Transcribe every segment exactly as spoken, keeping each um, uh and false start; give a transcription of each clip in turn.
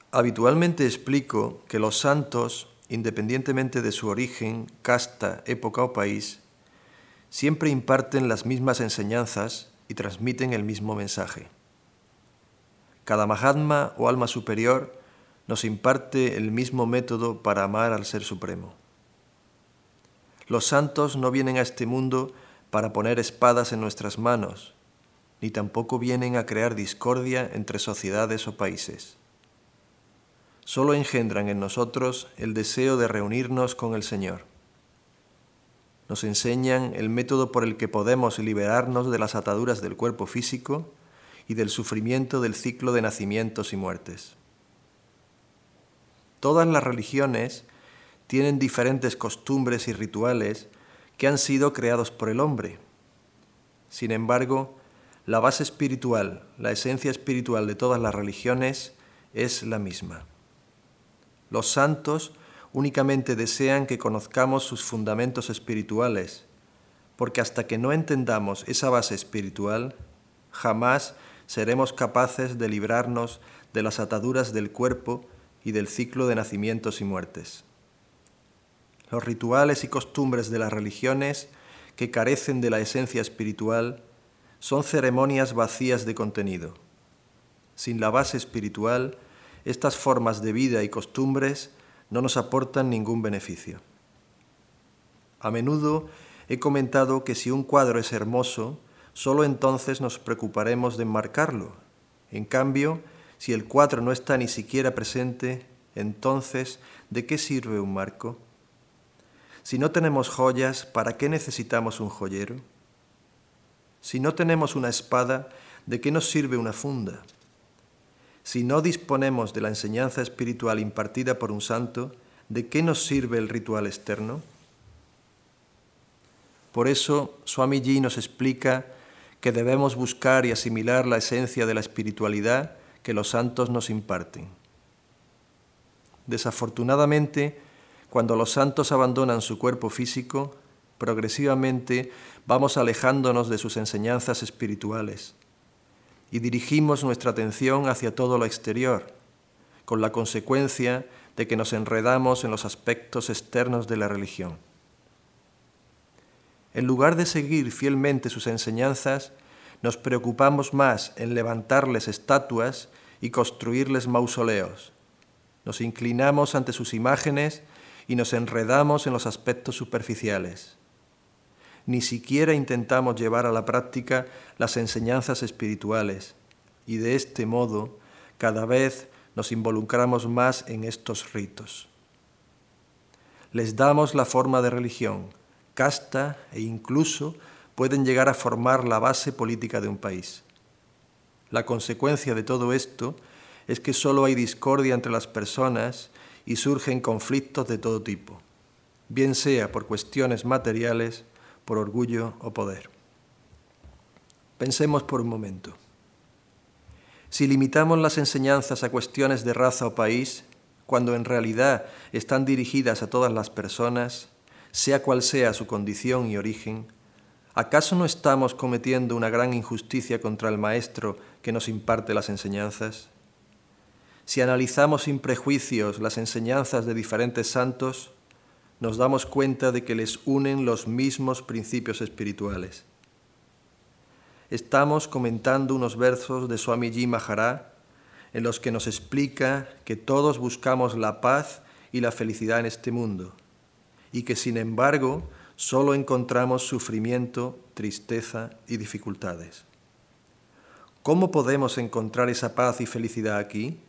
Habitualmente explico que los santos, independientemente de su origen, casta, época o país, siempre imparten las mismas enseñanzas y transmiten el mismo mensaje. Cada Mahatma o alma superior nos imparte el mismo método para amar al Ser Supremo. Los santos no vienen a este mundo para poner espadas en nuestras manos, ni tampoco vienen a crear discordia entre sociedades o países. Solo engendran en nosotros el deseo de reunirnos con el Señor. Nos enseñan el método por el que podemos liberarnos de las ataduras del cuerpo físico y del sufrimiento del ciclo de nacimientos y muertes. Todas las religiones tienen diferentes costumbres y rituales que han sido creados por el hombre. Sin embargo, la base espiritual, la esencia espiritual de todas las religiones es la misma. Los santos únicamente desean que conozcamos sus fundamentos espirituales, porque hasta que no entendamos esa base espiritual, jamás seremos capaces de librarnos de las ataduras del cuerpo y del ciclo de nacimientos y muertes. Los rituales y costumbres de las religiones que carecen de la esencia espiritual son ceremonias vacías de contenido. Sin la base espiritual, estas formas de vida y costumbres no nos aportan ningún beneficio. A menudo he comentado que si un cuadro es hermoso, solo entonces nos preocuparemos de enmarcarlo. En cambio, si el cuadro no está ni siquiera presente, entonces, ¿de qué sirve un marco? Si no tenemos joyas, ¿para qué necesitamos un joyero? Si no tenemos una espada, ¿de qué nos sirve una funda? Si no disponemos de la enseñanza espiritual impartida por un santo, ¿de qué nos sirve el ritual externo? Por eso, Swamiji nos explica que debemos buscar y asimilar la esencia de la espiritualidad que los santos nos imparten. Desafortunadamente, cuando los santos abandonan su cuerpo físico, progresivamente vamos alejándonos de sus enseñanzas espirituales y dirigimos nuestra atención hacia todo lo exterior, con la consecuencia de que nos enredamos en los aspectos externos de la religión. En lugar de seguir fielmente sus enseñanzas, nos preocupamos más en levantarles estatuas y construirles mausoleos. Nos inclinamos ante sus imágenes y nos enredamos en los aspectos superficiales. Ni siquiera intentamos llevar a la práctica las enseñanzas espirituales y de este modo cada vez nos involucramos más en estos ritos. Les damos la forma de religión, casta e incluso pueden llegar a formar la base política de un país. La consecuencia de todo esto es que solo hay discordia entre las personas y surgen conflictos de todo tipo, bien sea por cuestiones materiales, por orgullo o poder. Pensemos por un momento. Si limitamos las enseñanzas a cuestiones de raza o país, cuando en realidad están dirigidas a todas las personas, sea cual sea su condición y origen, ¿acaso no estamos cometiendo una gran injusticia contra el maestro que nos imparte las enseñanzas? Si analizamos sin prejuicios las enseñanzas de diferentes santos, nos damos cuenta de que les unen los mismos principios espirituales. Estamos comentando unos versos de Swamiji Maharaj en los que nos explica que todos buscamos la paz y la felicidad en este mundo y que, sin embargo, solo encontramos sufrimiento, tristeza y dificultades. ¿Cómo podemos encontrar esa paz y felicidad aquí?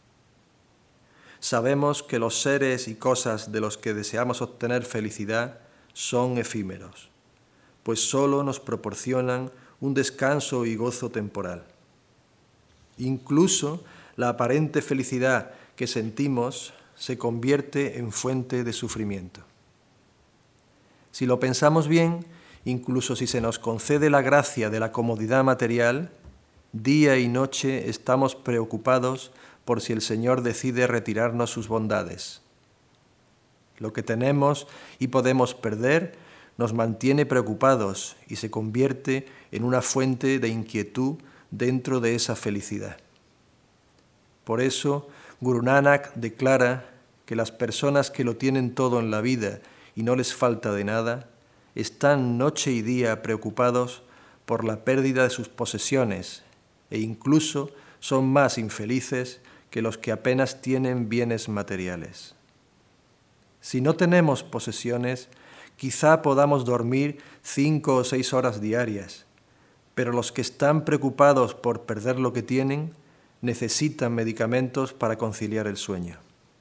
Sabemos que los seres y cosas de los que deseamos obtener felicidad son efímeros, pues solo nos proporcionan un descanso y gozo temporal. Incluso la aparente felicidad que sentimos se convierte en fuente de sufrimiento. Si lo pensamos bien, incluso si se nos concede la gracia de la comodidad material, día y noche estamos preocupados por si el Señor decide retirarnos sus bondades. Lo que tenemos y podemos perder nos mantiene preocupados y se convierte en una fuente de inquietud dentro de esa felicidad. Por eso, Guru Nanak declara que las personas que lo tienen todo en la vida y no les falta de nada, están noche y día preocupados por la pérdida de sus posesiones e incluso son más infelices que los que apenas tienen bienes materiales. Si no tenemos posesiones, quizá podamos dormir cinco o seis horas diarias, pero los que están preocupados por perder lo que tienen necesitan medicamentos para conciliar el sueño.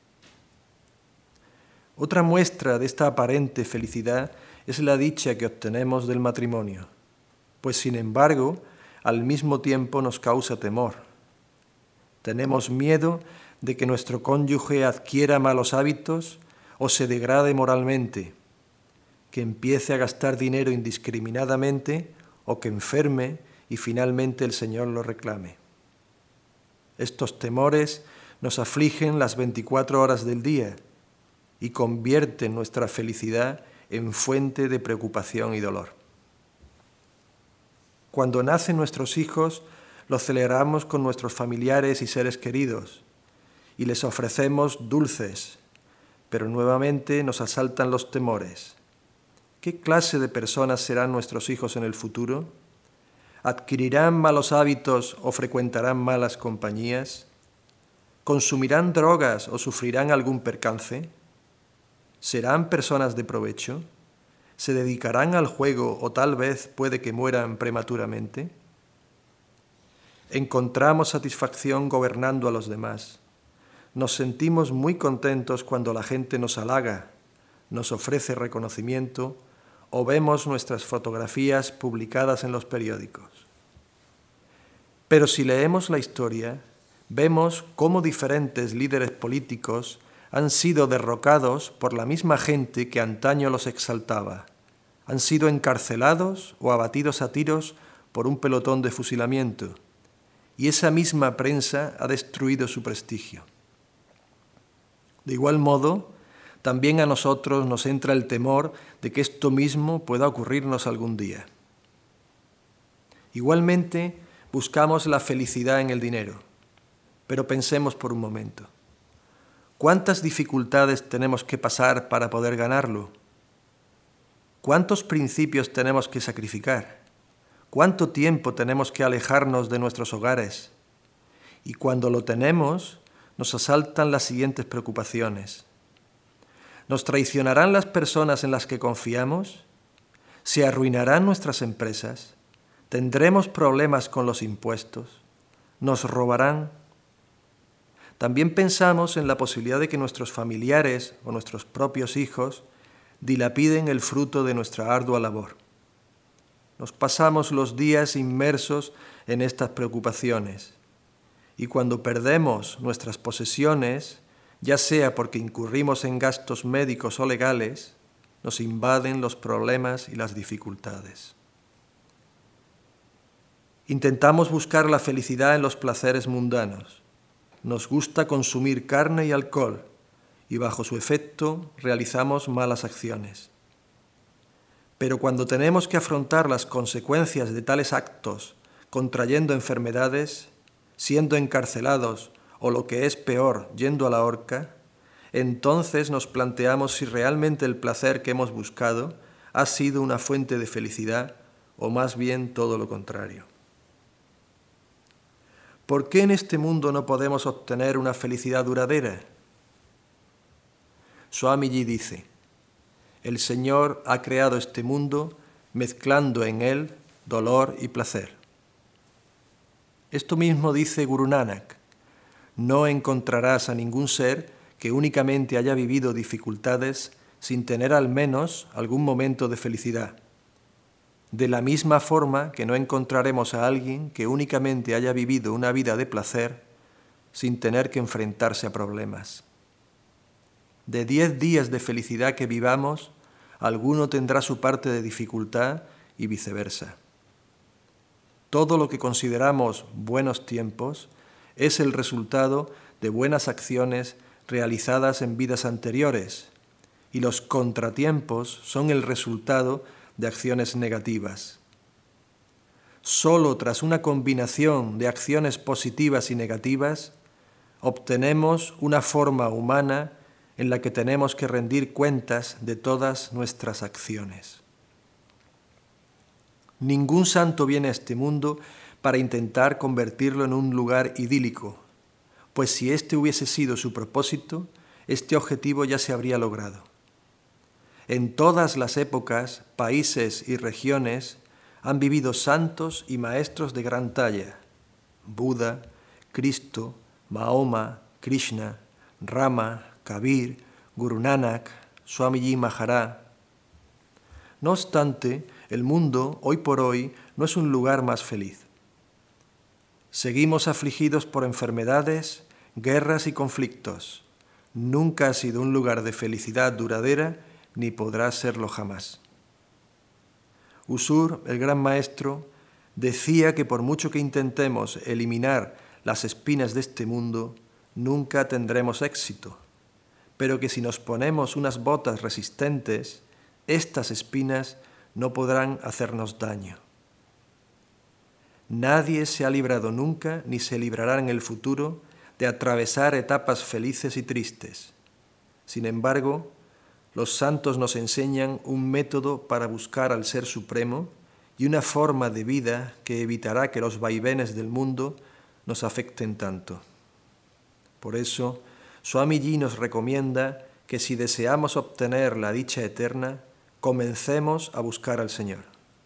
Otra muestra de esta aparente felicidad es la dicha que obtenemos del matrimonio, pues sin embargo, al mismo tiempo nos causa temor. Tenemos miedo de que nuestro cónyuge adquiera malos hábitos o se degrade moralmente, que empiece a gastar dinero indiscriminadamente o que enferme y finalmente el Señor lo reclame. Estos temores nos afligen las veinticuatro horas del día y convierten nuestra felicidad en fuente de preocupación y dolor. Cuando nacen nuestros hijos, los celebramos con nuestros familiares y seres queridos y les ofrecemos dulces, pero nuevamente nos asaltan los temores. ¿Qué clase de personas serán nuestros hijos en el futuro? ¿Adquirirán malos hábitos o frecuentarán malas compañías? ¿Consumirán drogas o sufrirán algún percance? ¿Serán personas de provecho? ¿Se dedicarán al juego o tal vez puede que mueran prematuramente? Encontramos satisfacción gobernando a los demás. Nos sentimos muy contentos cuando la gente nos halaga, nos ofrece reconocimiento o vemos nuestras fotografías publicadas en los periódicos. Pero si leemos la historia, vemos cómo diferentes líderes políticos han sido derrocados por la misma gente que antaño los exaltaba. Han sido encarcelados o abatidos a tiros por un pelotón de fusilamiento, y esa misma prensa ha destruido su prestigio. De igual modo, también a nosotros nos entra el temor de que esto mismo pueda ocurrirnos algún día. Igualmente, buscamos la felicidad en el dinero, pero pensemos por un momento. ¿Cuántas dificultades tenemos que pasar para poder ganarlo? ¿Cuántos principios tenemos que sacrificar? ¿Cuánto tiempo tenemos que alejarnos de nuestros hogares? Y cuando lo tenemos, nos asaltan las siguientes preocupaciones. ¿Nos traicionarán las personas en las que confiamos? ¿Se arruinarán nuestras empresas? ¿Tendremos problemas con los impuestos? ¿Nos robarán? También pensamos en la posibilidad de que nuestros familiares o nuestros propios hijos dilapiden el fruto de nuestra ardua labor. Nos pasamos los días inmersos en estas preocupaciones y cuando perdemos nuestras posesiones, ya sea porque incurrimos en gastos médicos o legales, nos invaden los problemas y las dificultades. Intentamos buscar la felicidad en los placeres mundanos. Nos gusta consumir carne y alcohol y bajo su efecto realizamos malas acciones. Pero cuando tenemos que afrontar las consecuencias de tales actos, contrayendo enfermedades, siendo encarcelados o lo que es peor, yendo a la horca, entonces nos planteamos si realmente el placer que hemos buscado ha sido una fuente de felicidad o más bien todo lo contrario. ¿Por qué en este mundo no podemos obtener una felicidad duradera? Swamiji dice: el Señor ha creado este mundo mezclando en él dolor y placer. Esto mismo dice Guru Nanak: no encontrarás a ningún ser que únicamente haya vivido dificultades sin tener al menos algún momento de felicidad. De la misma forma que no encontraremos a alguien que únicamente haya vivido una vida de placer sin tener que enfrentarse a problemas. De diez días de felicidad que vivamos, alguno tendrá su parte de dificultad y viceversa. Todo lo que consideramos buenos tiempos es el resultado de buenas acciones realizadas en vidas anteriores, y los contratiempos son el resultado de acciones negativas. Solo tras una combinación de acciones positivas y negativas obtenemos una forma humana en la que tenemos que rendir cuentas de todas nuestras acciones. Ningún santo viene a este mundo para intentar convertirlo en un lugar idílico, pues si este hubiese sido su propósito, este objetivo ya se habría logrado. En todas las épocas, países y regiones han vivido santos y maestros de gran talla: Buda, Cristo, Mahoma, Krishna, Rama, Kabir, Guru Nanak, Swamiji Maharaj. No obstante, el mundo, hoy por hoy, no es un lugar más feliz. Seguimos afligidos por enfermedades, guerras y conflictos. Nunca ha sido un lugar de felicidad duradera, ni podrá serlo jamás. Usur, el gran maestro, decía que por mucho que intentemos eliminar las espinas de este mundo, nunca tendremos éxito, pero que si nos ponemos unas botas resistentes, estas espinas no podrán hacernos daño. Nadie se ha librado nunca, ni se librará en el futuro, de atravesar etapas felices y tristes. Sin embargo, los santos nos enseñan un método para buscar al Ser Supremo y una forma de vida que evitará que los vaivenes del mundo nos afecten tanto. Por eso, Swamiji nos recomienda que si deseamos obtener la dicha eterna, comencemos a buscar al Señor.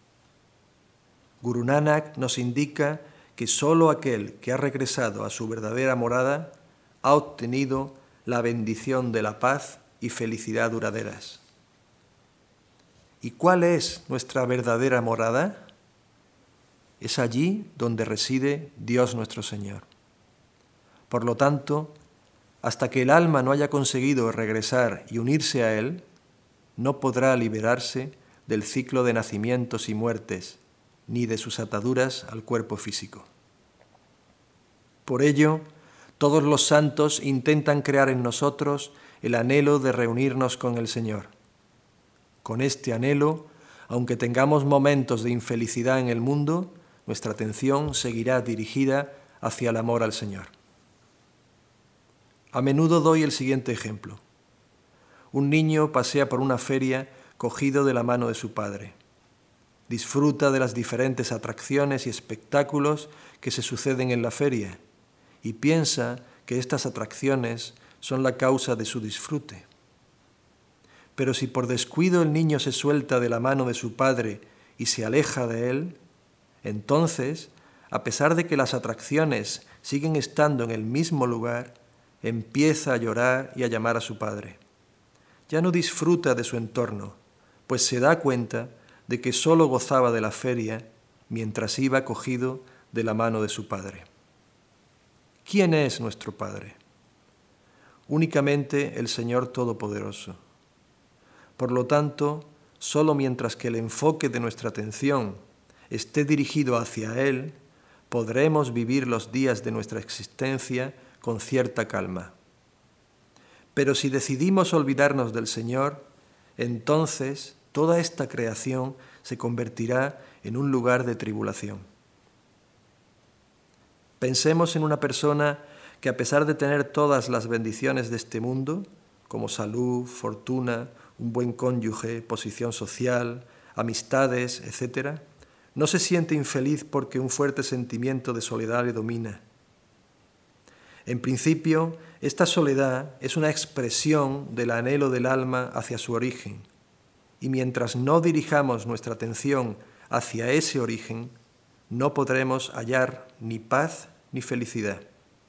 Guru Nanak nos indica que sólo aquel que ha regresado a su verdadera morada ha obtenido la bendición de la paz y felicidad duraderas. ¿Y cuál es nuestra verdadera morada? Es allí donde reside Dios nuestro Señor. Por lo tanto, hasta que el alma no haya conseguido regresar y unirse a Él, no podrá liberarse del ciclo de nacimientos y muertes, ni de sus ataduras al cuerpo físico. Por ello, todos los santos intentan crear en nosotros el anhelo de reunirnos con el Señor. Con este anhelo, aunque tengamos momentos de infelicidad en el mundo, nuestra atención seguirá dirigida hacia el amor al Señor. A menudo doy el siguiente ejemplo. Un niño pasea por una feria cogido de la mano de su padre. Disfruta de las diferentes atracciones y espectáculos que se suceden en la feria y piensa que estas atracciones son la causa de su disfrute. Pero si por descuido el niño se suelta de la mano de su padre y se aleja de él, entonces, a pesar de que las atracciones siguen estando en el mismo lugar, empieza a llorar y a llamar a su padre. Ya no disfruta de su entorno, pues se da cuenta de que solo gozaba de la feria mientras iba cogido de la mano de su padre. ¿Quién es nuestro Padre? Únicamente el Señor Todopoderoso. Por lo tanto, solo mientras que el enfoque de nuestra atención esté dirigido hacia Él, podremos vivir los días de nuestra existencia con cierta calma. Pero si decidimos olvidarnos del Señor, entonces toda esta creación se convertirá en un lugar de tribulación. Pensemos en una persona que, a pesar de tener todas las bendiciones de este mundo, como salud, fortuna, un buen cónyuge, posición social, amistades, etcétera, no se siente infeliz porque un fuerte sentimiento de soledad le domina. En principio, esta soledad es una expresión del anhelo del alma hacia su origen, y mientras no dirijamos nuestra atención hacia ese origen, no podremos hallar ni paz ni felicidad.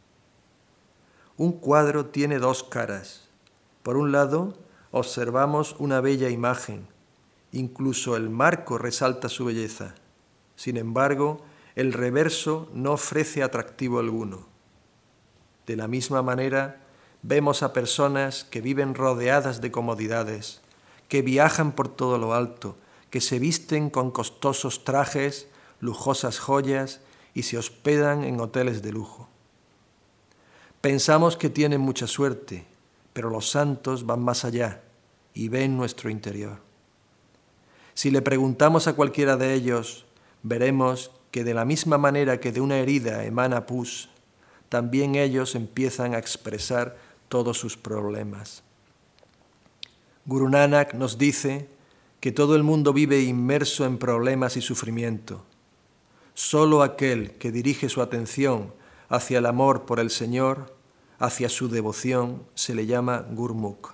Un cuadro tiene dos caras. Por un lado, observamos una bella imagen. Incluso el marco resalta su belleza. Sin embargo, el reverso no ofrece atractivo alguno. De la misma manera, vemos a personas que viven rodeadas de comodidades, que viajan por todo lo alto, que se visten con costosos trajes, lujosas joyas y se hospedan en hoteles de lujo. Pensamos que tienen mucha suerte, pero los santos van más allá y ven nuestro interior. Si le preguntamos a cualquiera de ellos, veremos que de la misma manera que de una herida emana pus, también ellos empiezan a expresar todos sus problemas. Guru Nanak nos dice que todo el mundo vive inmerso en problemas y sufrimiento. Solo aquel que dirige su atención hacia el amor por el Señor, hacia su devoción, se le llama Gurmukh.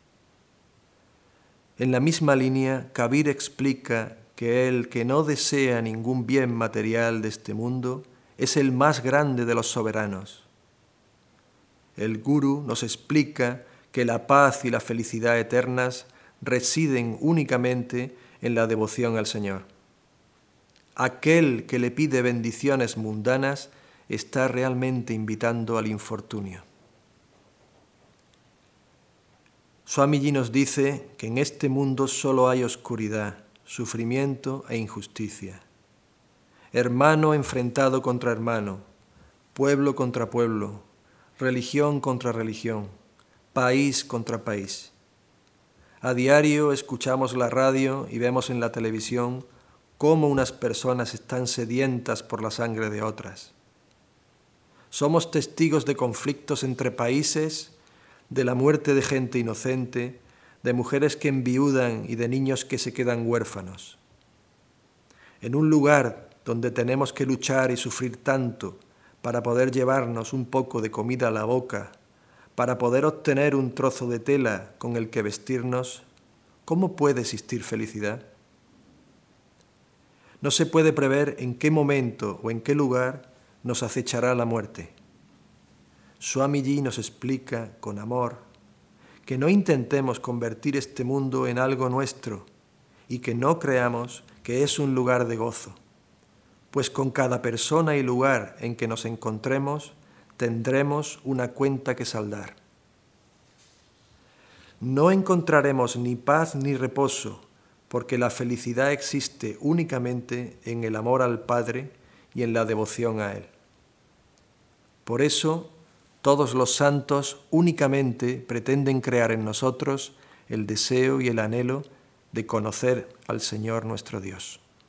En la misma línea, Kabir explica que el que no desea ningún bien material de este mundo es el más grande de los soberanos. El Guru nos explica que la paz y la felicidad eternas residen únicamente en la devoción al Señor. Aquel que le pide bendiciones mundanas está realmente invitando al infortunio. Swamiji nos dice que en este mundo solo hay oscuridad, sufrimiento e injusticia. Hermano enfrentado contra hermano, pueblo contra pueblo, religión contra religión, país contra país. A diario escuchamos la radio y vemos en la televisión cómo unas personas están sedientas por la sangre de otras. Somos testigos de conflictos entre países, de la muerte de gente inocente, de mujeres que enviudan y de niños que se quedan huérfanos. En un lugar donde tenemos que luchar y sufrir tanto para poder llevarnos un poco de comida a la boca, para poder obtener un trozo de tela con el que vestirnos, ¿cómo puede existir felicidad? No se puede prever en qué momento o en qué lugar nos acechará la muerte. Swamiji nos explica con amor que no intentemos convertir este mundo en algo nuestro y que no creamos que es un lugar de gozo, pues con cada persona y lugar en que nos encontremos tendremos una cuenta que saldar. No encontraremos ni paz ni reposo, porque la felicidad existe únicamente en el amor al Padre y en la devoción a Él. Por eso, todos los santos únicamente pretenden crear en nosotros el deseo y el anhelo de conocer al Señor nuestro Dios.